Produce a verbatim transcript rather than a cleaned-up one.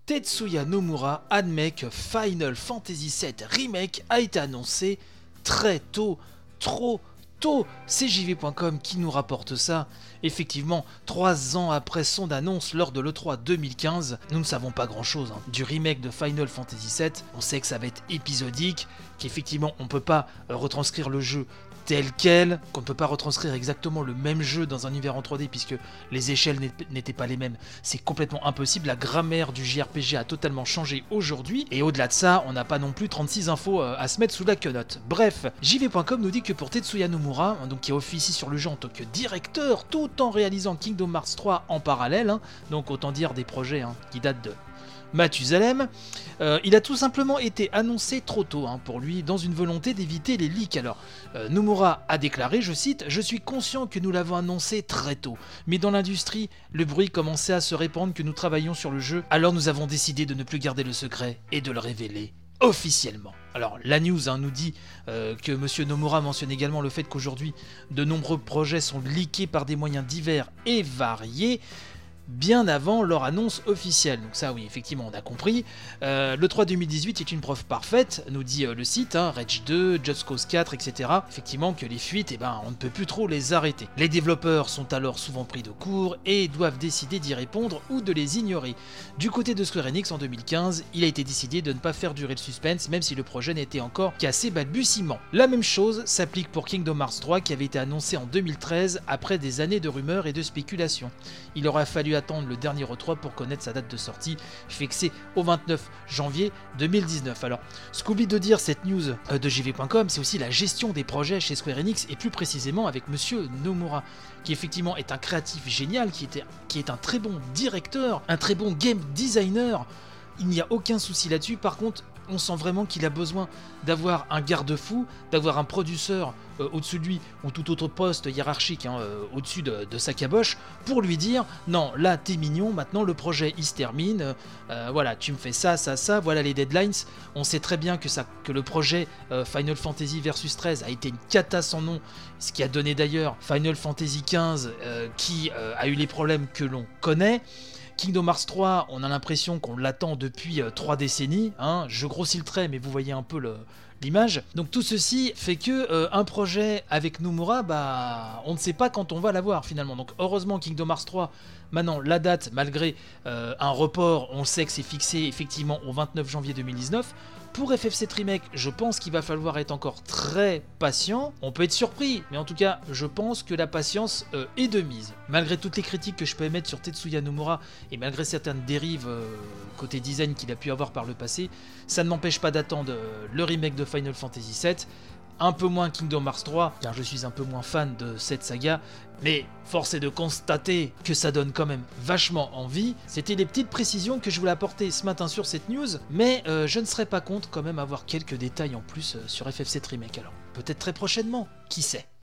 Tetsuya Nomura admet que Final Fantasy sept Remake a été annoncé très tôt, trop tôt. C'est J V point com qui nous rapporte ça. Effectivement, trois ans après son annonce lors de l'E trois deux mille quinze, nous ne savons pas grand chose hein. Du remake de Final Fantasy sept. On sait que ça va être épisodique, qu'effectivement on ne peut pas euh, retranscrire le jeu tel quel, qu'on ne peut pas retranscrire exactement le même jeu dans un univers en trois D puisque les échelles n'étaient pas les mêmes. C'est complètement impossible, la grammaire du J R P G a totalement changé aujourd'hui, et au-delà de ça, on n'a pas non plus trente-six infos à se mettre sous la quenotte. Bref, J V point com nous dit que pour Tetsuya Nomura, donc qui officie sur le jeu en tant que directeur, tout en réalisant Kingdom Hearts trois en parallèle, hein, donc autant dire des projets hein, qui datent de Mathusalem, euh, il a tout simplement été annoncé trop tôt hein, pour lui, dans une volonté d'éviter les leaks. Alors, euh, Nomura a déclaré, je cite, « Je suis conscient que nous l'avons annoncé très tôt, mais dans l'industrie, le bruit commençait à se répandre que nous travaillions sur le jeu, alors nous avons décidé de ne plus garder le secret et de le révéler officiellement. » Alors la news hein, nous dit euh, que Monsieur Nomura mentionne également le fait qu'aujourd'hui, de nombreux projets sont leakés par des moyens divers et variés, bien avant leur annonce officielle. Donc ça oui, effectivement, on a compris. Euh, le trois deux mille dix-huit est une preuve parfaite, nous dit euh, le site, hein, Rage deux, Just Cause quatre, et cetera. Effectivement que les fuites, eh ben, on ne peut plus trop les arrêter. Les développeurs sont alors souvent pris de court et doivent décider d'y répondre ou de les ignorer. Du côté de Square Enix en deux mille quinze, il a été décidé de ne pas faire durer le suspense, même si le projet n'était encore qu'à ses balbutiements. La même chose s'applique pour Kingdom Hearts trois qui avait été annoncé en deux mille treize après des années de rumeurs et de spéculations. Il aura fallu attendre le dernier E trois pour connaître sa date de sortie, fixée au vingt-neuf janvier deux mille dix-neuf. Alors, ce qu'oublie de dire cette news de J V point com, c'est aussi la gestion des projets chez Square Enix, et plus précisément avec Monsieur Nomura, qui effectivement est un créatif génial, qui, était, qui est un très bon directeur, un très bon game designer. Il n'y a aucun souci là-dessus. Par contre, on sent vraiment qu'il a besoin d'avoir un garde-fou, d'avoir un producteur euh, au-dessus de lui, ou tout autre poste hiérarchique hein, euh, au-dessus de, de sa caboche, pour lui dire « Non, là, t'es mignon, maintenant le projet, il se termine, euh, euh, voilà, tu me fais ça, ça, ça, voilà les deadlines. » On sait très bien que, ça, que le projet euh, Final Fantasy Versus treize a été une cata sans nom, ce qui a donné d'ailleurs Final Fantasy quinze, euh, qui euh, a eu les problèmes que l'on connaît. Kingdom Hearts trois, on a l'impression qu'on l'attend depuis euh, trois décennies, hein. Je grossis le trait, mais vous voyez un peu le, l'image. Donc tout ceci fait que euh, un projet avec Nomura, bah, on ne sait pas quand on va l'avoir finalement. Donc heureusement Kingdom Hearts trois, maintenant la date, malgré euh, un report, on sait que c'est fixé effectivement au vingt-neuf janvier deux mille dix-neuf. Pour F F sept Remake, je pense qu'il va falloir être encore très patient. On peut être surpris, mais en tout cas, je pense que la patience euh, est de mise. Malgré toutes les critiques que je peux émettre sur Tetsuya Nomura, et malgré certaines dérives euh, côté design qu'il a pu avoir par le passé, ça ne m'empêche pas d'attendre euh, le remake de Final Fantasy sept, un peu moins Kingdom Hearts trois, car je suis un peu moins fan de cette saga, mais force est de constater que ça donne quand même vachement envie. C'était les petites précisions que je voulais apporter ce matin sur cette news, mais euh, je ne serais pas contre quand même avoir quelques détails en plus euh, sur F F sept Remake, alors peut-être très prochainement, qui sait.